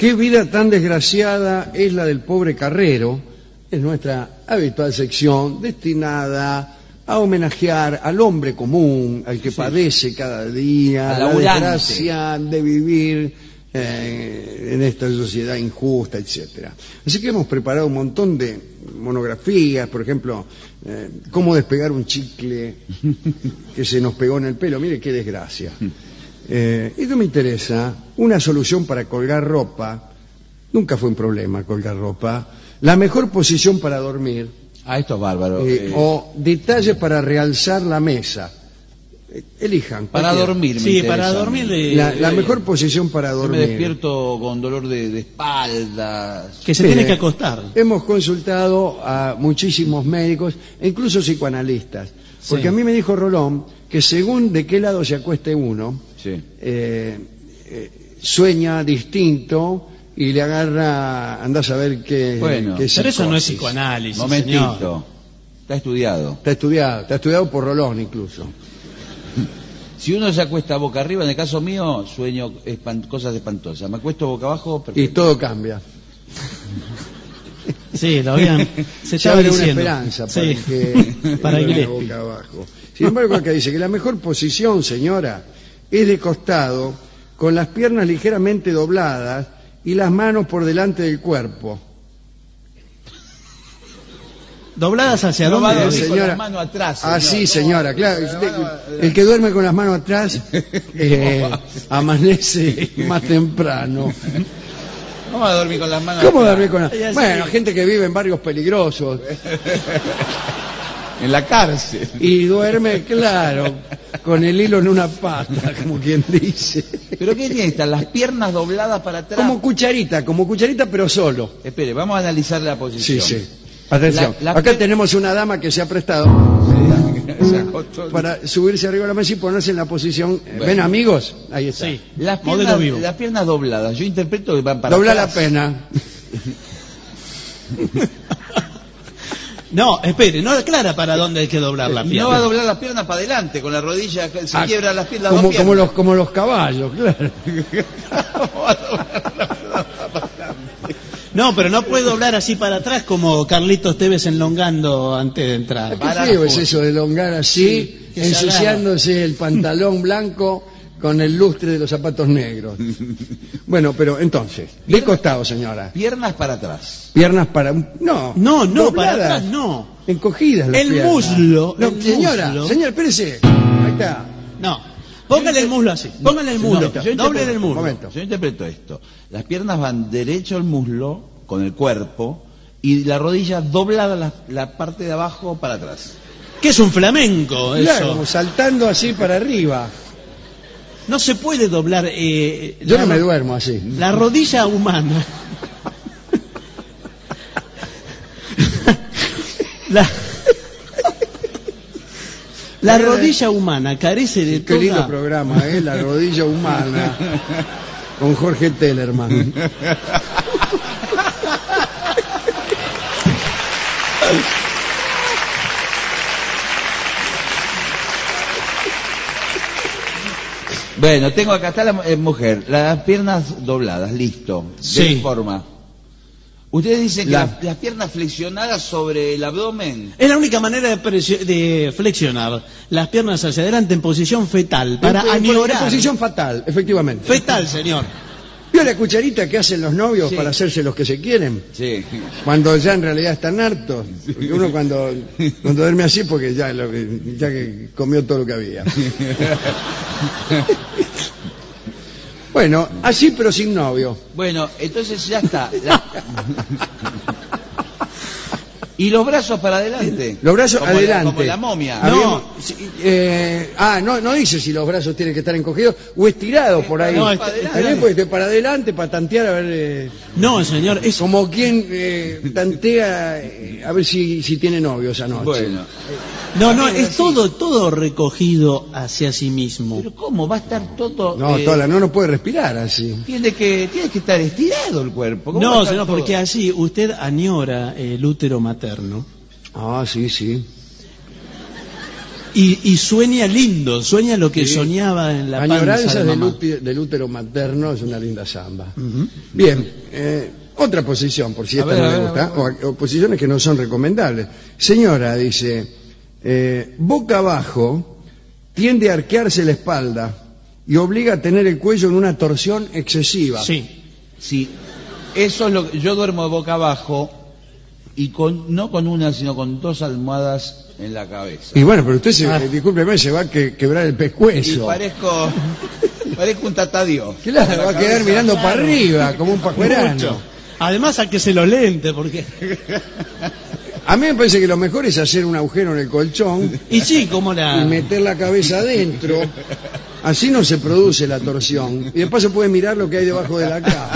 ¿Qué vida tan desgraciada es la del pobre carrero? Es nuestra habitual sección destinada a homenajear al hombre común, al que padece cada día la desgracia de vivir en esta sociedad injusta, etcétera. Así que hemos preparado un montón de monografías, por ejemplo, cómo despegar un chicle que se nos pegó en el pelo. Mire qué desgracia. Esto me interesa. Una solución para colgar ropa. Nunca fue un problema colgar ropa. La mejor posición para dormir. Esto es bárbaro. O detalles para realzar la mesa. Elijan. Para dormir, sí, para dormir. La mejor posición para dormir. Yo me despierto con dolor de espaldas. Que se tiene que acostar. Hemos consultado a muchísimos médicos e incluso psicoanalistas. Porque a mí me dijo Rolón que según de qué lado se acueste uno, sueña distinto y le agarra, anda a saber qué. Bueno, qué pero eso no es psicoanálisis. Momentito. Señor. Está estudiado. Está estudiado por Rolón incluso. Si uno se acuesta boca arriba, en el caso mío, sueño cosas espantosas. Me acuesto boca abajo, perfecto. Y todo cambia. Sí, lo habían. Se Se estaba abre una diciendo. esperanza para Sí. que para duerma boca abajo. Sin embargo, acá dice que la mejor posición, señora, es de costado, con las piernas ligeramente dobladas y las manos por delante del cuerpo. Dobladas hacia No va a dónde. dormir con señora. las manos atrás. Señor. Así, señora, claro. El que duerme con las manos atrás amanece más temprano. ¿Cómo va a dormir con las manos ¿Cómo atrás? dormir con las... Bueno, gente que vive en barrios peligrosos En la cárcel. y duerme, claro, con el hilo en una pata, como quien dice. ¿Pero qué tiene esta? Las piernas dobladas para atrás. Como cucharita, pero solo. Espere, vamos a analizar la Sí, posición. sí. Atención, La acá tenemos una dama que se ha prestado Se acostó. para subirse arriba de la mesa y ponerse en la posición. Bueno. ¿Ven, amigos? Ahí está. Sí. Las Modelo vivo. piernas dobladas. Yo interpreto que van para Dobla la atrás. pena. No, espere, no aclara para dónde hay que doblar la pierna. No va a doblar las piernas para adelante, con la rodilla se quiebra las piernas. Como los caballos, claro. No, pero no puede doblar así para atrás como Carlitos Tevez enlongando antes de entrar. Qué feo es eso de elongar así, que se ensuciándose el pantalón blanco con el lustre de los zapatos negros. Bueno, pero entonces, de costado, señora. Piernas para atrás. Piernas para... No, No, dobladas, para atrás no. encogidas las El piernas. muslo, No, el señora, muslo. señora, espérese. Ahí está. No. Póngale el muslo así. Póngale el muslo. Doble el muslo. Momento. Yo interpreto esto. Las piernas van derecho al muslo con el cuerpo y la rodilla doblada la parte de abajo para atrás. ¿Qué es un flamenco eso? Claro, como saltando así para arriba. No se puede doblar. Yo no me duermo así. La rodilla humana. La rodilla humana carece de Qué lindo toda... programa, ¿eh? La rodilla humana. Con Jorge Tellerman. Bueno, tengo acá, está la mujer, las piernas dobladas, listo. Sí. ¿De qué forma? Ustedes dicen que La- las piernas flexionadas sobre el abdomen. Es la única manera de flexionar las piernas hacia adelante en posición fetal para En añorar. posición fatal, efectivamente. Fetal, señor. ¿Vio la cucharita que hacen los novios Sí. para hacerse los que se quieren? Sí. Cuando ya en realidad están hartos. Porque uno cuando duerme así porque ya que comió todo lo que había. Bueno, así pero sin novio. Bueno, entonces ya está. Y los brazos para adelante. Los brazos Como adelante. como la momia. Habíamos- no dice si los brazos tienen que estar encogidos o estirados por ahí. No, También para adelante. puede estar para adelante, para tantear a ver... No, señor, es como quien tantea a ver si tiene novio esa noche. Bueno. no, es todo recogido hacia sí mismo. Pero ¿cómo va a estar todo? No, no puede respirar así. Tiene que estar estirado el cuerpo. ¿Cómo va a No, estar señor, todo? porque así usted añora el útero materno. Ah, sí, sí. Y sueña lindo, sueña lo que soñaba en la panza Añoranzas de mamá. del útero materno es una linda samba. Bien, otra posición, por si esta no le gusta, o posiciones que no son recomendables. Señora, dice, boca abajo tiende a arquearse la espalda y obliga a tener el cuello en una torsión excesiva. Sí. Sí, eso es lo que yo duermo boca abajo y no con una, sino con 2 almohadas en la cabeza. Y bueno, pero usted, discúlpeme, se va a quebrar el Y pescuezo. parezco un tatadiós. Claro, va a quedar mirando para arriba, como un pajuerano. Mucho. Además, a que se lo lente, porque... A mí me parece que lo mejor es hacer un agujero en el colchón Y sí, como y meter la cabeza adentro. Así no se produce la torsión. Y después se puede mirar lo que hay debajo de la cama.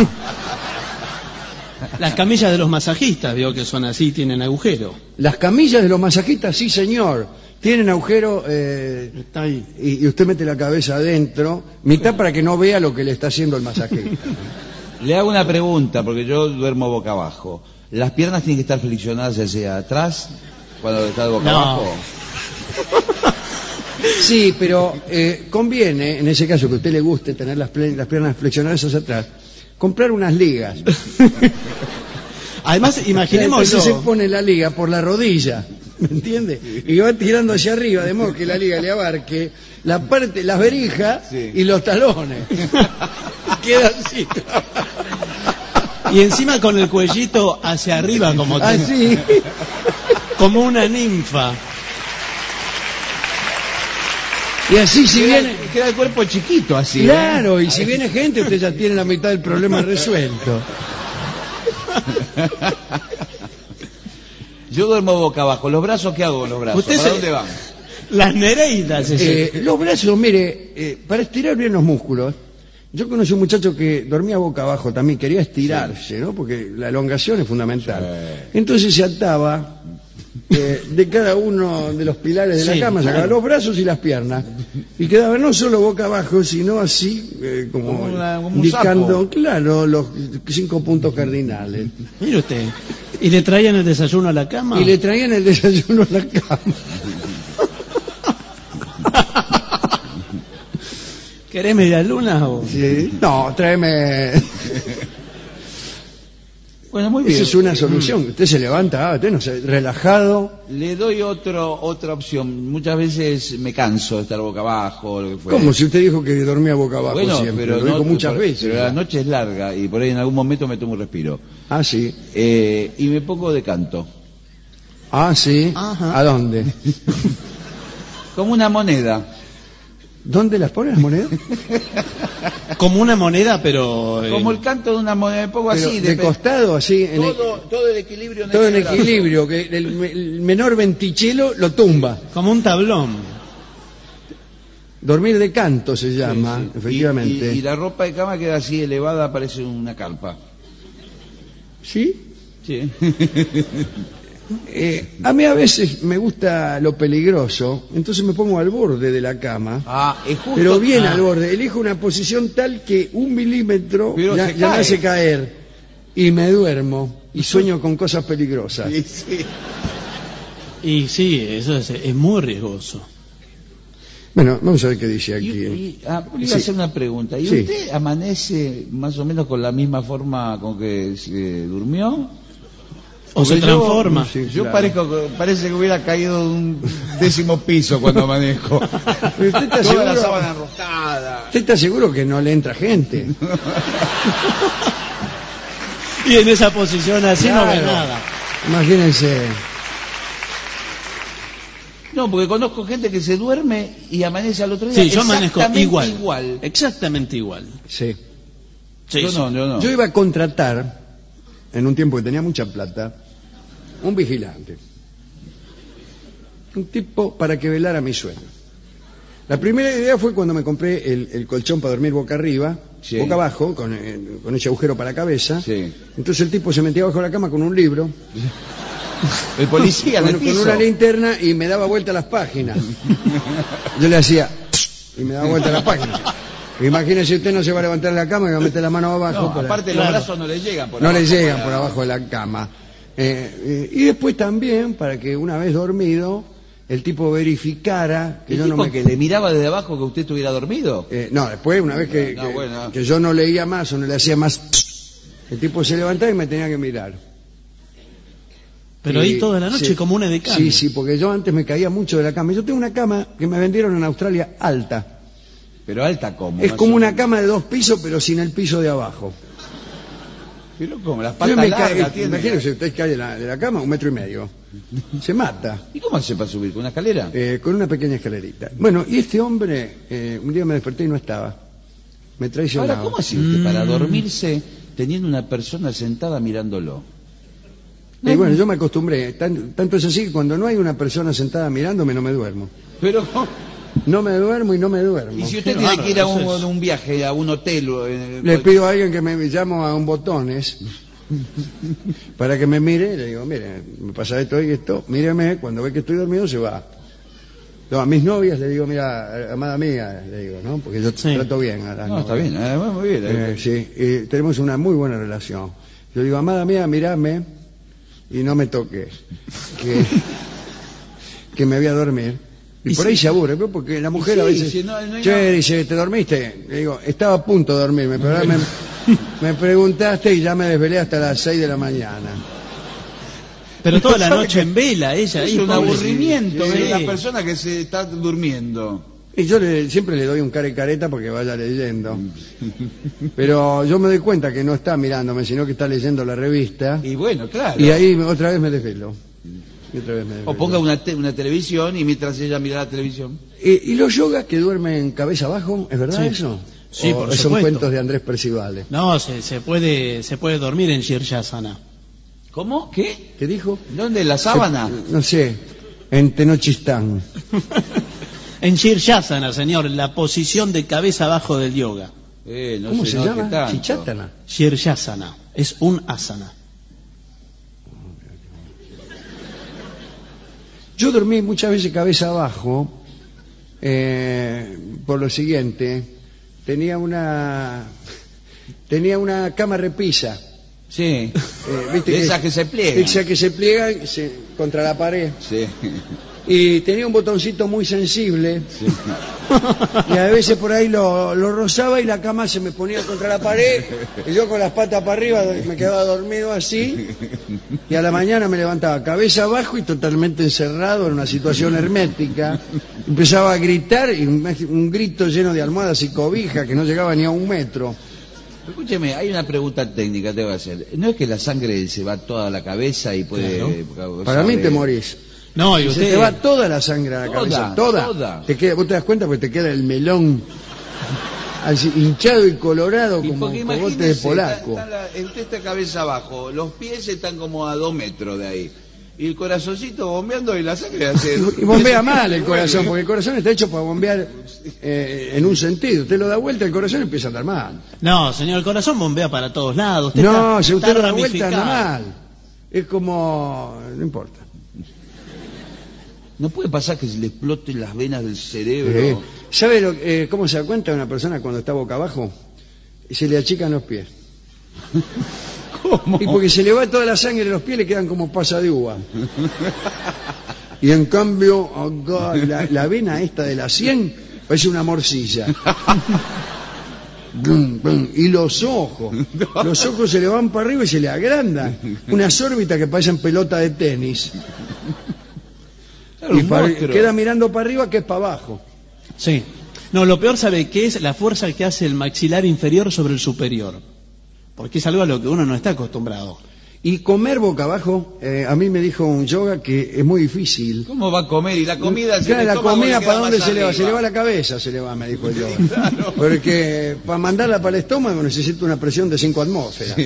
las camillas de los masajistas, veo que son así, tienen agujero. Las camillas de los masajistas, sí señor, tienen agujero Está ahí. y usted mete la cabeza adentro, mitad para que no vea lo que le está haciendo el masajista. Le hago una pregunta, porque yo duermo boca abajo. ¿Las piernas tienen que estar flexionadas hacia atrás cuando está de boca No. abajo? Sí, pero conviene, en ese caso que a usted le guste tener las piernas flexionadas hacia atrás, comprar unas ligas. Además, imaginémoslo. Entonces se pone la liga por la rodilla, ¿me entiende? Y va tirando hacia arriba, de modo que la liga le abarque la parte, las verijas y los talones. Queda así. Y encima con el cuellito hacia arriba, como, Así. como una ninfa. Y así si viene... Queda el cuerpo chiquito así. Claro, y si viene gente, usted ya tiene la mitad del problema resuelto. Yo duermo boca abajo. ¿Los brazos qué hago con los brazos? Usted ¿Para se- dónde van? Las nereidas. Los brazos, mire, para estirar bien los músculos, yo conocí un muchacho que dormía boca abajo también, quería estirarse, ¿no? Porque la elongación es fundamental. Entonces se ataba de cada uno de los pilares de la Sí, cama, sacaba claro. los brazos y las piernas, y quedaba no solo boca abajo, sino así, como como un indicando, sapo. claro, los 5 puntos cardinales. Mire usted. ¿Y le traían el desayuno a la cama? Y le traían el desayuno a la cama. ¿Querés media luna o...? Sí. No, tráeme... Bueno, muy bien. Esa es una solución. Usted se levanta, usted no sé, relajado. Le doy otra opción. Muchas veces me canso de estar boca abajo. Lo que fuera. ¿Cómo? Si usted dijo que dormía boca abajo Bueno, siempre. pero Lo dijo no, muchas pero- veces. Pero la noche es larga y por ahí en algún momento me tomo un respiro. Ah, sí. Y me pongo de canto. Ah, sí. Ajá. ¿A dónde? Como una moneda. ¿Dónde las pone las monedas? Como una moneda, pero... Como el canto de una moneda. Me pongo Pero así. de costado, así. Todo el equilibrio. Todo en el brazo. equilibrio. Que el menor ventichelo lo tumba. Como un tablón. Dormir de canto se llama, Sí, sí. efectivamente. Y la ropa de cama queda así elevada, parece una carpa. ¿Sí? Sí. A mí a veces me gusta lo peligroso, entonces me pongo al borde de la cama. Es justo. Pero bien al borde, elijo una posición tal que 1 milímetro Pero ya se me cae. hace caer y me duermo y sueño con cosas peligrosas. Sí, sí. Y sí, eso es muy riesgoso. Bueno, vamos a ver qué dice aquí. Le iba a Sí. hacer una pregunta. ¿Y Sí. usted amanece más o menos con la misma forma con que se durmió? O se Porque yo- transforma. Sí, Yo claro. parece que hubiera caído de un 10º piso cuando amanezco. Pero usted está Toda la seguro- sábana enroscada. ¿Usted está seguro que no le entra gente? Y en esa posición así no ve Claro. nada. Imagínense. No, porque conozco gente que se duerme y amanece al otro día. Sí, yo amanezco exactamente igual. Exactamente igual. Sí. Sí, Yo sí. no. Yo iba a contratar, en un tiempo que tenía mucha plata, un vigilante. Un tipo para que velara mi sueño. La primera idea fue cuando me compré el colchón para dormir boca arriba, Sí. boca abajo, con ese agujero para la cabeza. Sí. Entonces el tipo se metía abajo de la cama con un libro, El policía en el con piso. una linterna y me daba vuelta las páginas. Yo le hacía y me daba vuelta las páginas. Imagínese, usted no se va a levantar de la cama y va a meter la mano abajo. No, para- aparte los brazos no le llegan por no le abajo, llegan para- por abajo de la cama. Y después también, para que una vez dormido, el tipo verificara que ¿El yo no tipo me... que le miraba desde abajo que usted estuviera dormido? No, después, una vez que yo no leía más o no le hacía más, el tipo se levantaba y me tenía que mirar. Pero ahí toda la noche sí, como una de cambio. Sí, porque yo antes me caía mucho de la cama. Yo tengo una cama que me vendieron en Australia alta. Pero alta como. Es como una cama de 2 pisos, pero sin el piso de abajo. Pero como las Yo patas me largas tiene. imagínese, usted cae de la cama 1,5 metros. Se mata. ¿Y cómo hace para subir? ¿Con una escalera? Con una pequeña escalerita. Bueno, y este hombre, un día me desperté y no estaba. Me traicionaba. Ahora, ¿cómo hace usted para dormirse teniendo una persona sentada mirándolo? Y bueno, yo me acostumbré. Tanto es así que cuando no hay una persona sentada mirándome, no me duermo. Pero, No me duermo y no me duermo. ¿y si usted Qué tiene bárbaro, que ir a entonces. un viaje, a un hotel? Le pido a alguien que me llamo a un botones para que me mire. Le digo, mire, me pasa esto y esto. Míreme, cuando ve que estoy dormido se va. No, a mis novias le digo, mira, amada mía, le digo, ¿no? Porque yo Sí. trato bien a las No, está novias. bien, muy bien. Sí, y tenemos una muy buena relación. Yo digo, amada mía, mírame y no me toques, que me voy a dormir. Y por ahí se aburre, ¿no? Porque la mujer sí, a veces, sí, no hay che, nada. dice, ¿te dormiste? Le digo, estaba a punto de dormirme, pero ahora me preguntaste y ya me desvelé hasta las 6 de la mañana. Pero toda la noche en vela, ella Es ahí. un pobre. aburrimiento Sí. ver a la persona que se está durmiendo. Y yo siempre le doy un cara y careta porque vaya leyendo. Pero yo me doy cuenta que no está mirándome, sino que está leyendo la revista. Y bueno, claro. Y ahí otra vez me desvelo. Y otra vez me desvelo. O ponga una televisión y mientras ella mira la televisión. ¿Y los yogas que duermen cabeza abajo? ¿Es verdad Sí. eso? Sí, ¿O por son supuesto. cuentos de Andrés Percivale? No, se puede dormir en Shirsasana. ¿Cómo? ¿Qué? ¿Qué dijo? ¿Dónde? ¿La sábana? No sé, en Tenochistán. En Shirsasana, señor, la posición de cabeza abajo del yoga. No ¿Cómo sé, se no, llama? ¿qué tanto? Chichatana. Shirsasana es un asana. Yo dormí muchas veces cabeza abajo por lo siguiente. Tenía una cama repisa. Sí. ¿Viste De esas que se pliegan. Esas que se pliegan contra la pared. Sí. Y tenía un botoncito muy sensible. Sí. Y a veces por ahí lo rozaba y la cama se me ponía contra la pared y yo con las patas para arriba me quedaba dormido así y a la mañana me levantaba cabeza abajo y totalmente encerrado en una situación hermética. Empezaba a gritar y un grito lleno de almohadas y cobijas que no llegaba ni a 1 metro. Escúcheme, hay una pregunta técnica que te voy a hacer. ¿No es que la sangre se va toda a la cabeza y puede... Para mí te morís. No, y Se usted... te va toda la sangre a la cabeza, toda. Te queda, vos te das cuenta porque te queda el melón así, hinchado y colorado Y como porque cogote de imagínese, polaco. usted está cabeza abajo, los pies están como a 2 metros de ahí. Y el corazoncito bombeando y la sangre hace... Y bombea mal el corazón, porque el corazón está hecho para bombear en un sentido. Usted lo da vuelta, el corazón empieza a andar mal. No, señor, el corazón bombea para todos lados. Usted No, si está usted lo da vuelta, anda ramificado. mal. Es como... no importa. No puede pasar que se le exploten las venas del cerebro. ¿Sabe cómo se da cuenta una persona cuando está boca abajo? Se le achican los pies. ¿Cómo? Y porque se le va toda la sangre de los pies, le quedan como pasa de uva. Y en cambio, acá, la vena esta de la 100 parece una morcilla. Blum, blum. Y los ojos se le van para arriba y se le agrandan. Unas órbitas que parecen pelota de tenis. Claro, Y un monstruo. queda mirando para arriba que es para abajo. Sí. No, lo peor, ¿sabe qué es? La fuerza que hace el maxilar inferior sobre el superior. Porque es algo a lo que uno no está acostumbrado. Y comer boca abajo, a mí me dijo un yoga que es muy difícil. ¿Cómo va a comer? Y la comida... Claro, la comida, ¿para dónde se le va? va? Se le va a la cabeza, se le va, me dijo el yoga. Claro. Porque para mandarla para el estómago necesita una presión de 5 atmósferas.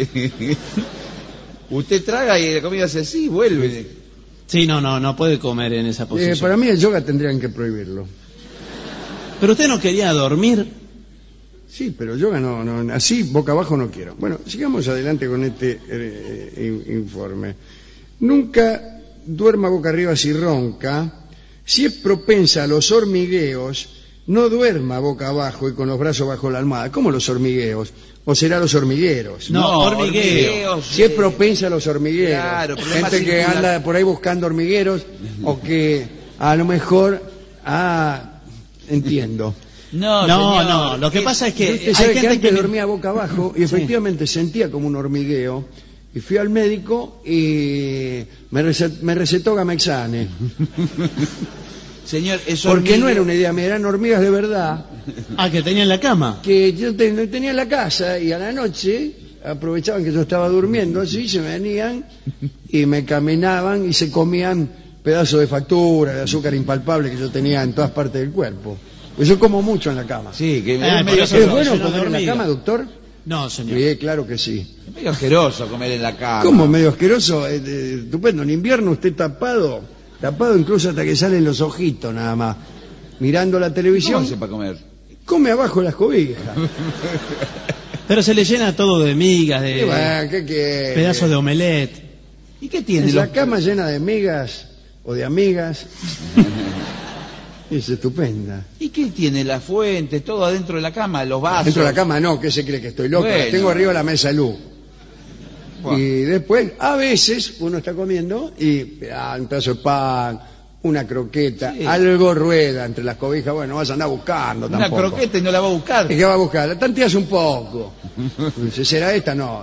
Usted traga y la comida hace así, vuelve. Sí, no puede comer en esa posición. Para mí el yoga tendrían que prohibirlo. Pero usted no quería dormir. Sí, pero yoga no, así boca abajo no quiero. Bueno, sigamos adelante con este informe. Nunca duerma boca arriba si ronca. Si es propensa a los hormigueos, no duerma boca abajo y con los brazos bajo la almohada. ¿Cómo los hormigueos? ¿O será los hormigueros? No, hormigueo. Si es propensa a los hormigueros. Claro, problemas gente que anda por ahí buscando hormigueros o que A lo mejor, entiendo. No, lo que pasa es que Usted sabe hay que gente antes que dormía boca abajo y efectivamente sentía como un hormigueo. Y fui al médico y me recetó Gamexane. Señor, eso Porque no era una idea mía, eran hormigas de verdad. que tenía en la cama. Que yo tenía en la casa y a la noche aprovechaban que yo estaba durmiendo así, se venían y me caminaban y se comían pedazos de factura, de azúcar impalpable que yo tenía en todas partes del cuerpo. Pues yo como mucho en la cama. Sí, que Ah, es medio, por ¿Es eso bueno lleno de comer en la hormigas. cama, doctor? No, señor. Sí, claro que sí. medio asqueroso comer en la cama. ¿Cómo medio asqueroso? Estupendo. En invierno usted tapado incluso hasta que salen los ojitos nada más. Mirando la ¿Cómo televisión, hace para comer? come abajo las cobijas. Pero se le llena todo de migas, Y de bueno, ¿qué quiere? pedazos de omelette. ¿Y qué tiene? En la cama llena de migas o de amigas. Es estupenda. ¿Y qué tiene? La fuente, todo adentro de la cama, los vasos. Dentro de la cama no, ¿qué se cree que estoy loco? Bueno. La tengo arriba de la mesa de luz. Buah. Y después, a veces, uno está comiendo y un pedazo de pan, una croqueta, Sí. algo rueda entre las cobijas. Bueno, no vas a andar buscando Una tampoco. croqueta y no la va a buscar. ¿Y qué va a buscar? La tanteas un poco. Dice, ¿será esta? No.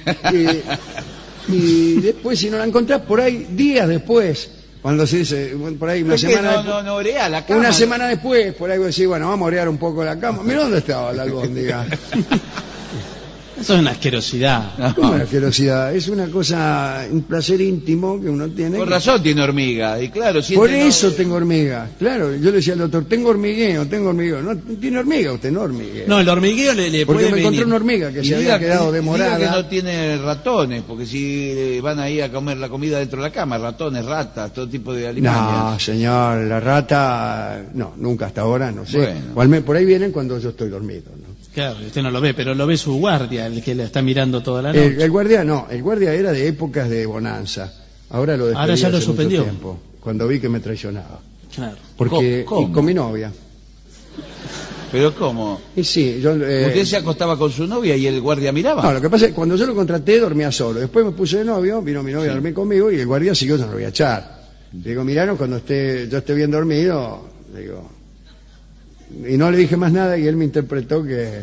Y después, si no la encontrás, por ahí, días después, cuando se dice, por ahí una ¿Por qué semana no orea la cama? una semana después, por ahí vos decís, bueno, vamos a orear un poco la cama. Mira dónde estaba la albóndiga. Eso es una asquerosidad. ¿Cómo la asquerosidad? Es una cosa, un placer íntimo que uno tiene. Por razón tiene hormiga. Y claro, si Por este eso no- tengo hormiga. Claro, yo le decía al doctor, tengo hormigueo. No, tiene hormiga usted, no hormigueo. No, el hormigueo le Porque puede me encontré venir. una hormiga que y se diga había quedado diga demorada. que no tiene ratones, porque si van ahí a comer la comida dentro de la cama, ratones, ratas, todo tipo de No, alimañas. señor, la rata, no, nunca hasta ahora, no sé. Bueno. O al menos por ahí vienen cuando yo estoy dormido, ¿no? Claro, usted no lo ve, pero lo ve su guardia, el que le está mirando toda la noche. El guardia no, el guardia era de épocas de bonanza. Ahora lo despedí Ahora ya lo hace mucho suspendió. tiempo, cuando vi que me traicionaba. Claro. Porque ¿Cómo? y con mi novia. Pero ¿cómo? Y sí, yo ¿Usted se acostaba con su novia y el guardia miraba? no, lo que pasa es que cuando yo lo contraté dormía solo. Después me puse de novio, vino mi novia a dormir conmigo y el guardia siguió, yo no lo voy a echar. Le digo, miraron, cuando yo esté bien dormido, le digo. Y no le dije más nada y él me interpretó que...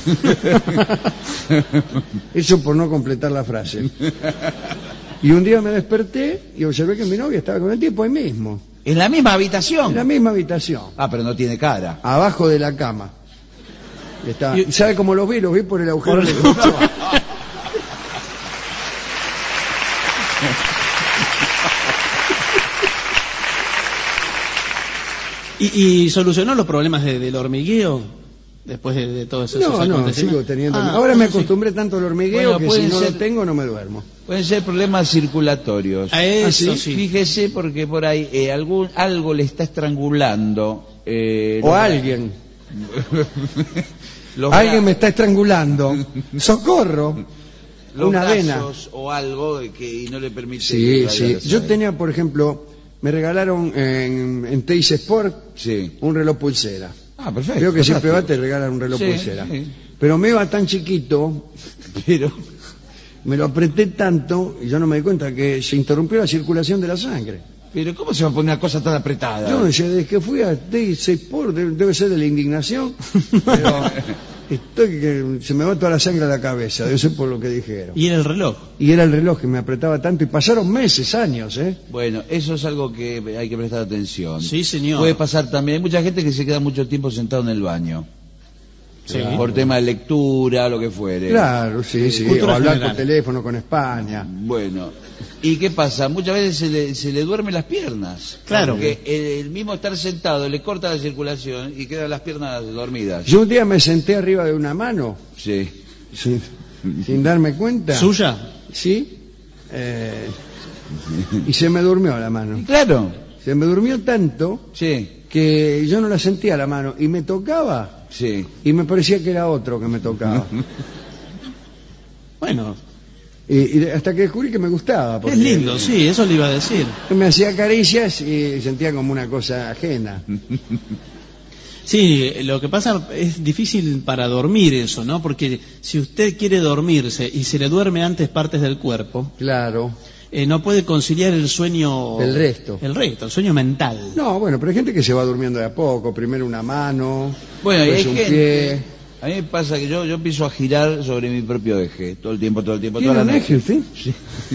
Eso por no completar la frase. Y un día me desperté y observé que mi novia estaba con el tipo ahí mismo, ¿En la misma habitación? en la misma habitación, Ah, pero no tiene cara. abajo de la cama. Y estaba- Y- ¿Sabe cómo los vi? Los vi por el agujero Por de el- techo. ¿Y solucionó los problemas del hormigueo después de todos esos No, acontecimientos? sigo teniendo. Ah, Ahora me sí. acostumbré tanto al hormigueo Bueno, que si pueden no ser- lo tengo no me duermo. Pueden ser problemas circulatorios. A eso ¿Ah, sí. Fíjese porque por ahí algo le está estrangulando. O alguien. Los Alguien me brazos, está estrangulando. ¡Socorro! los una vena. brazos o algo que no le permite. Sí, que sí. vaya a Yo saber. tenía, por ejemplo, me regalaron en Teis Sport Sí. un reloj pulsera. Ah, perfecto. Creo que siempre fantástico. te regalan un reloj Sí, pulsera. sí. Pero me iba tan chiquito, Pero me lo apreté tanto y yo no me di cuenta que se interrumpió la circulación de la sangre. ¿cómo se va a poner una cosa tan apretada? Yo decía, desde que fui a Teis Sport, debe ser de la indignación, pero que se me va toda la sangre a la cabeza, debe ser por lo que dijeron. ¿Y era el reloj? Y era el reloj que me apretaba tanto y pasaron meses, años, ¿eh? Bueno, eso es algo que hay que prestar atención. Sí, señor. Puede pasar también. Hay mucha gente que se queda mucho tiempo sentado en el baño. Sí. Por tema de lectura, lo que fuere. Claro, sí, sí. O Cultura hablar general. por teléfono con España. Bueno, ¿y qué pasa? Muchas veces se le duermen las piernas. Claro. Porque el mismo estar sentado le corta la circulación y quedan las piernas dormidas. Yo un día me senté arriba de una mano, Sí. sin darme cuenta. ¿Suya? Sí. Y se me durmió la mano. Claro. Se me durmió tanto Sí, que yo no la sentía la mano. Y me tocaba sí. y me parecía que era otro que me tocaba. Bueno, Y hasta que descubrí que me gustaba. Porque es lindo, sí, eso le iba a decir. Me hacía caricias y sentía como una cosa ajena. Sí, lo que pasa es difícil para dormir eso, ¿no? Porque si usted quiere dormirse y se le duerme antes partes del cuerpo, Claro. no puede conciliar el sueño... El resto. El sueño mental. No, bueno, pero hay gente que se va durmiendo de a poco. Primero una mano, Bueno, y hay después un gente... pie. A mí me pasa que yo empiezo a girar sobre mi propio eje, todo el tiempo, toda ¿Tiene la un noche. eje usted? Sí.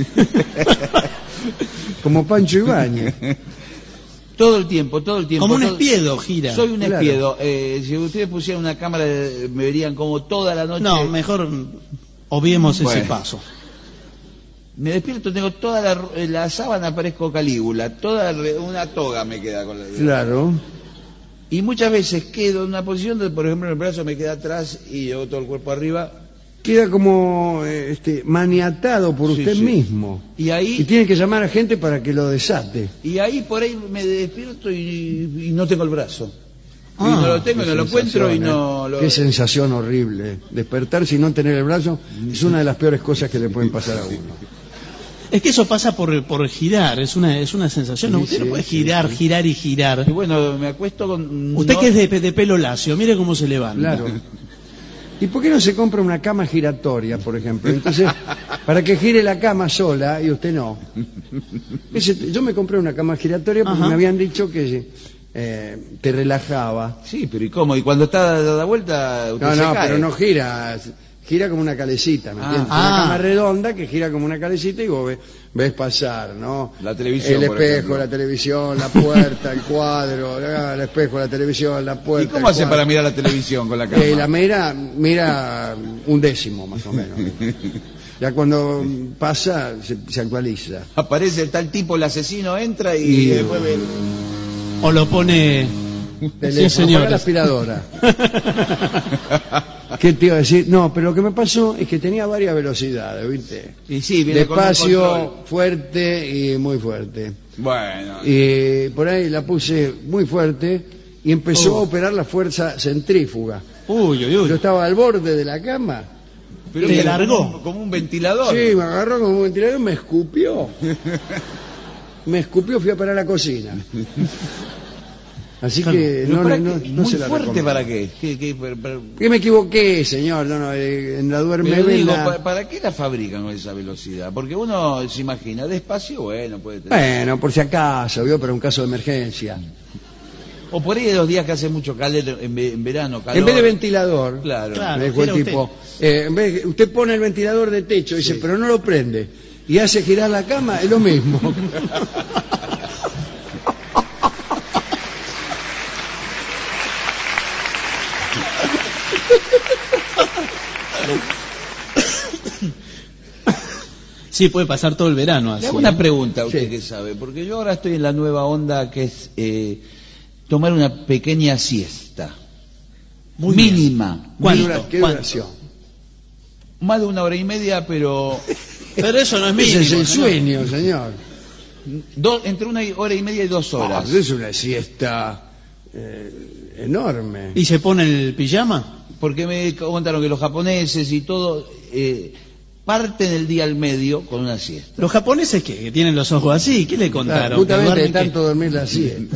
Como Pancho Ibáñez. Todo el tiempo. Como un espiedo gira. Soy un Claro. espiedo. Si ustedes pusieran una cámara, me verían como toda la noche. No, mejor obviemos Bueno. ese paso. Me despierto, tengo toda la sábana, parezco Calígula, una toga me queda con la... Claro. Y muchas veces quedo en una posición donde, por ejemplo, el brazo me queda atrás y llevo todo el cuerpo arriba. Queda como maniatado por Sí, usted sí. mismo. Y Y ahí tiene que llamar a gente para que lo desate. por ahí me despierto y no tengo el brazo. Y Ah, no lo tengo, no lo encuentro y no lo... Qué sensación horrible. Despertarse y no tener el brazo es una de las peores cosas que le pueden pasar a uno. Es que eso pasa por girar, es una sensación. Sí, Usted sí, no puede sí, girar, sí. girar y girar. Y bueno, me acuesto con... Usted no- que es de pelo lacio, mire cómo se levanta. Claro. ¿Y por qué no se compra una cama giratoria, por ejemplo? Entonces, para que gire la cama sola y usted no. Yo me compré una cama giratoria porque Ajá. me habían dicho que te relajaba. Sí, pero ¿y cómo? ¿Y cuando está dada vuelta usted No, se no, cae? pero no gira como una calecita, ¿me entiendes? Ah. Una cama redonda que gira como una calecita y vos ves pasar, ¿no? La televisión, El por espejo, ejemplo. la televisión, la puerta, el cuadro, el espejo, la televisión, la ¿Y puerta. cómo el hace cuadro. para mirar la televisión con la cama? La mira un décimo más o menos. Ya cuando pasa se actualiza. Aparece el tal tipo, el asesino, entra y, Y- después ve... O lo pone... Teléfono, señores. apaga la aspiradora. ¿Qué te iba a decir? No, pero lo que me pasó es que tenía varias velocidades, ¿viste? Y sí, viene con un Despacio, control. fuerte y muy fuerte. Bueno, Y por ahí la puse muy fuerte y empezó a operar la fuerza centrífuga. Uy, uy, Yo uy. estaba al borde de la cama. pero te que largó. como un ventilador. Sí, me agarró como un ventilador y me escupió. Me escupió, fui a parar a la cocina. Así que Pero no, ¿para no, qué? no Muy se la fuerte, recomiendo. ¿para qué? Que me equivoqué, señor. No, en la duerme Pero digo, vela. ¿para qué la fabrican con esa velocidad? Porque uno se imagina, despacio, bueno, puede tener. Bueno, por si acaso, ¿vio? Para un caso de emergencia. O por ahí de los días que hace mucho calor, en verano, calor. En vez de ventilador, Claro. Claro. me dijo el gira tipo, en vez de- usted pone el ventilador de techo, dice, pero no lo prende. Y hace girar la cama, es lo mismo. Sí, puede pasar todo el verano Le así. hago una pregunta a usted Sí. que sabe, porque yo ahora estoy en la nueva onda que es tomar una pequeña siesta. Muy bien. mínima. ¿Cuánto? ¿Qué ¿Cuánto? duración? Más de 1 hora y media, pero Pero eso no es Ese mínimo. es el señor. sueño, señor. entre 1 hora y media y 2 horas. Ah, es una siesta enorme. ¿Y se pone el pijama? Porque me contaron que los japoneses y todo parten el día al medio con una siesta. ¿Los japoneses qué? ¿Que tienen los ojos así? ¿Qué le Claro, contaron? ¿Que justamente de duermen qué? tanto dormir la siesta.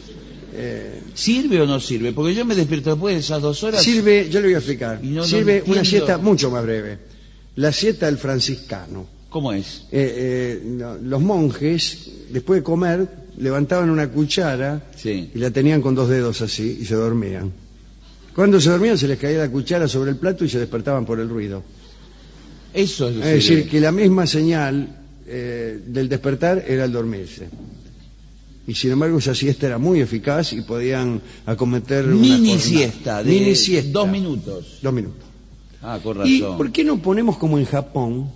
¿Sirve o no sirve? Porque yo me despierto después de esas 2 horas. Sirve, yo le voy a explicar, Y no sirve una entiendo. siesta mucho más breve. La siesta del franciscano. ¿Cómo es? Los monjes, después de comer, levantaban una cuchara Sí. y la tenían con 2 dedos así y se dormían. Cuando se dormían se les caía la cuchara sobre el plato y se despertaban por el ruido. Eso es. Es decir, que la misma señal del despertar era el dormirse. Y sin embargo esa siesta era muy eficaz y podían acometer una Mini jornada. siesta, de Mini siesta. 2 minutos. 2 minutos. Ah, con ¿Y razón. por qué no ponemos como en Japón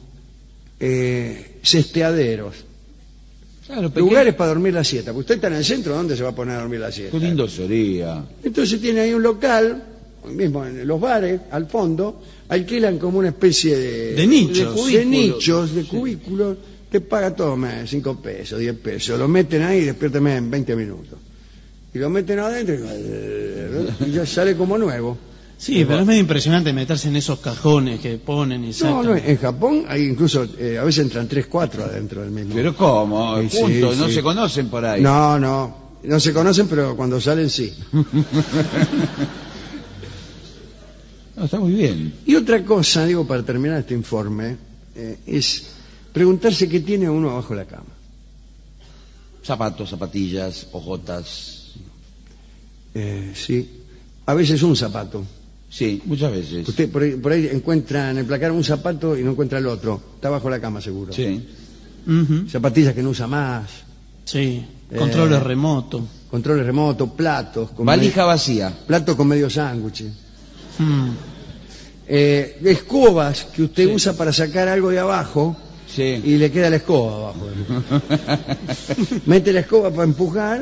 cesteaderos? Claro, Lugares para dormir la siesta. Porque usted está en el centro, ¿dónde se va a poner a dormir la siesta? Qué lindo sería. Entonces tiene ahí un local, mismo en los bares, al fondo, alquilan como una especie De nichos. de nichos, de cubículos, te paga todo, 5 pesos, 10 pesos, lo meten ahí y despiérteme en 20 minutos. Y lo meten adentro y ya sale como nuevo. Sí, pero es medio impresionante meterse en esos cajones que ponen y sacan. No, en Japón hay incluso, a veces entran 3, 4 adentro del mismo. Pero ¿cómo? Sí, Juntos, sí, no sí. se conocen por ahí. No se conocen, pero cuando salen sí. No, está muy bien. Y otra cosa, digo, para terminar este informe, es preguntarse qué tiene uno abajo de la cama. Zapatos, zapatillas, ojotas. Sí. A veces un zapato. Sí, muchas veces. Usted por ahí encuentra en el placar un zapato y no encuentra el otro. Está bajo la cama seguro. Sí. Ujú. Zapatillas que no usa más. Sí, controles remotos. Controles remotos, platos. Valija vacía. Platos con medio sándwich. Mm. Escobas que usted Sí. usa para sacar algo de abajo Sí. y le queda la escoba abajo. Mete la escoba para empujar.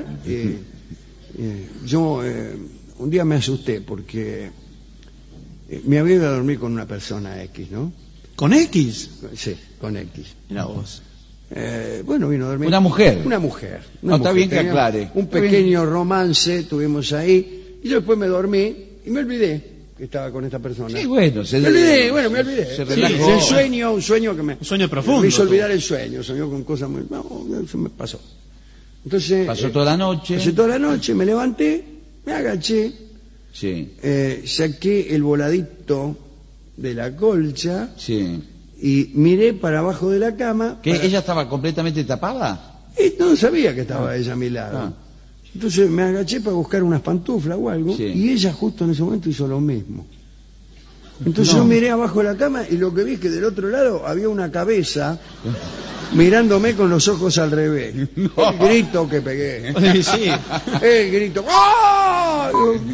Yo un día me asusté porque me había ido a dormir con una persona X, ¿no? ¿Con X? Sí, con X. Mira vos. Bueno, vino a dormir. ¿Una mujer? Una mujer. No, está bien que Tenía aclare. Un pequeño romance tuvimos ahí y yo después me dormí y me olvidé que estaba con esta persona. Sí, bueno, Me olvidé. Se Sí, relajó. el sueño, un sueño que me... Un sueño profundo. Me hizo tú. olvidar el sueño, soñó con cosas muy... No, eso me pasó. Entonces... Pasó toda la noche. Pasé toda la noche, me levanté, me agaché, Sí, saqué el voladito de la colcha sí. y miré para abajo de la cama. ¿Que para- ella estaba completamente tapada? Y no sabía que estaba ella a mi lado. Ah. Entonces me agaché para buscar unas pantuflas o algo Sí. y ella justo en ese momento hizo lo mismo. Entonces No. yo miré abajo de la cama y lo que vi es que del otro lado había una cabeza mirándome con los ojos al revés. No. El grito que pegué. Sí. El grito. ¡Ah!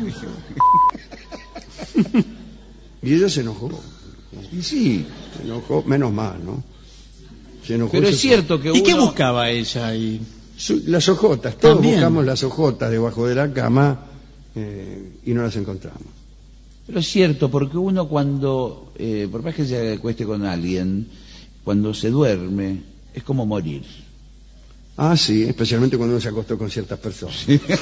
Y ella se enojó. Y sí. Se enojó, menos mal, ¿no? Se enojó. Pero y es se cierto que ¿Y qué uno... buscaba ella ahí? Las hojotas, todos También. buscamos las hojotas debajo de la cama y no las encontramos. Pero es cierto, porque uno cuando, por más que se acueste con alguien, cuando se duerme, es como morir. Ah, sí, especialmente cuando uno se acostó con ciertas personas.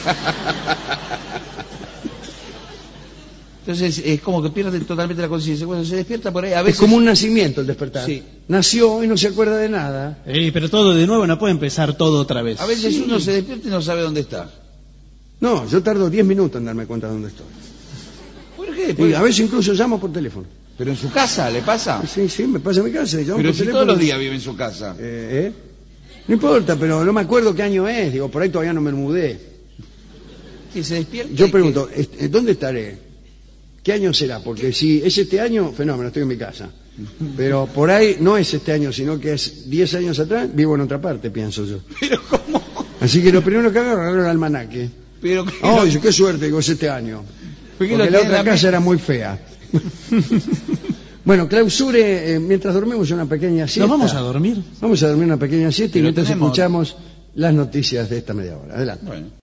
Entonces es como que pierde totalmente la conciencia. Cuando se despierta por ahí, a Es veces... como un nacimiento el despertar. Sí. Nació y no se acuerda de nada. Pero todo de nuevo, no puede empezar todo otra vez. A veces Sí. uno se despierta y no sabe dónde está. No, yo tardo 10 minutos en darme cuenta de dónde estoy. ¿Por qué? Y a veces incluso llamo por teléfono. ¿Pero en su casa le pasa? Sí, sí, me pasa en mi casa y llamo Pero por si teléfono. todos los días vive en su casa. No importa, pero no me acuerdo qué año es. Digo, por ahí todavía no me mudé. Y se despierta. Yo y pregunto, ¿dónde estaré? ¿Qué año será? Porque si es este año, fenómeno, estoy en mi casa. Pero por ahí no es este año, sino que es 10 años atrás, vivo en otra parte, pienso yo. ¿Pero cómo? Así que lo primero que hago es agarrar el almanaque. Pero que Oh, dice, qué suerte, digo, es este año. Porque Porque lo la tiene otra en la casa era muy fea. Bueno, clausure, mientras dormimos una pequeña siesta. ¿Nos vamos a dormir? Vamos a dormir una pequeña siesta y Pero mientras tenemos- escuchamos las noticias de esta media hora. Adelante. Bueno.